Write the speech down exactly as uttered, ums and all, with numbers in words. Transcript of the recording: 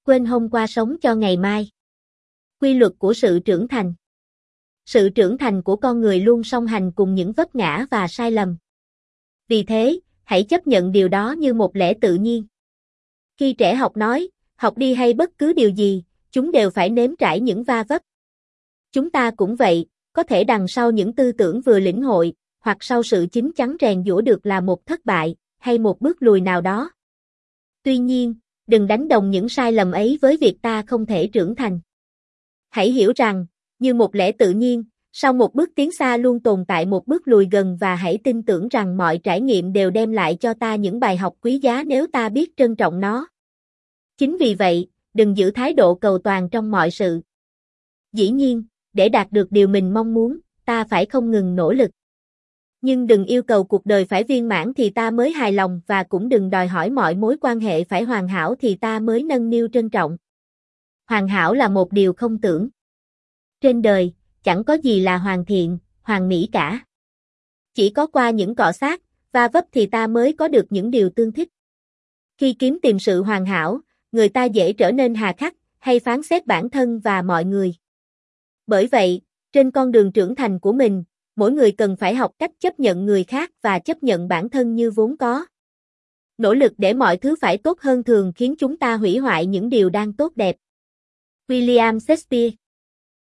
quên hôm qua sống cho ngày mai. Quy luật của sự trưởng thành. Sự trưởng thành của con người luôn song hành cùng những vấp ngã và sai lầm. Vì thế, hãy chấp nhận điều đó như một lẽ tự nhiên. Khi trẻ học nói, học đi hay bất cứ điều gì, chúng đều phải nếm trải những va vấp. Chúng ta cũng vậy, có thể đằng sau những tư tưởng vừa lĩnh hội, hoặc sau sự chín chắn rèn giũa được là một thất bại, hay một bước lùi nào đó. Tuy nhiên, đừng đánh đồng những sai lầm ấy với việc ta không thể trưởng thành. Hãy hiểu rằng, như một lẽ tự nhiên, sau một bước tiến xa luôn tồn tại một bước lùi gần, và hãy tin tưởng rằng mọi trải nghiệm đều đem lại cho ta những bài học quý giá nếu ta biết trân trọng nó. Chính vì vậy, đừng giữ thái độ cầu toàn trong mọi sự. Dĩ nhiên, để đạt được điều mình mong muốn, ta phải không ngừng nỗ lực. Nhưng đừng yêu cầu cuộc đời phải viên mãn thì ta mới hài lòng, và cũng đừng đòi hỏi mọi mối quan hệ phải hoàn hảo thì ta mới nâng niu trân trọng. Hoàn hảo là một điều không tưởng. Trên đời, chẳng có gì là hoàn thiện, hoàn mỹ cả. Chỉ có qua những cọ xát, va vấp thì ta mới có được những điều tương thích. Khi kiếm tìm sự hoàn hảo, người ta dễ trở nên hà khắc, hay phán xét bản thân và mọi người. Bởi vậy, trên con đường trưởng thành của mình, mỗi người cần phải học cách chấp nhận người khác và chấp nhận bản thân như vốn có. Nỗ lực để mọi thứ phải tốt hơn thường khiến chúng ta hủy hoại những điều đang tốt đẹp. William Shakespeare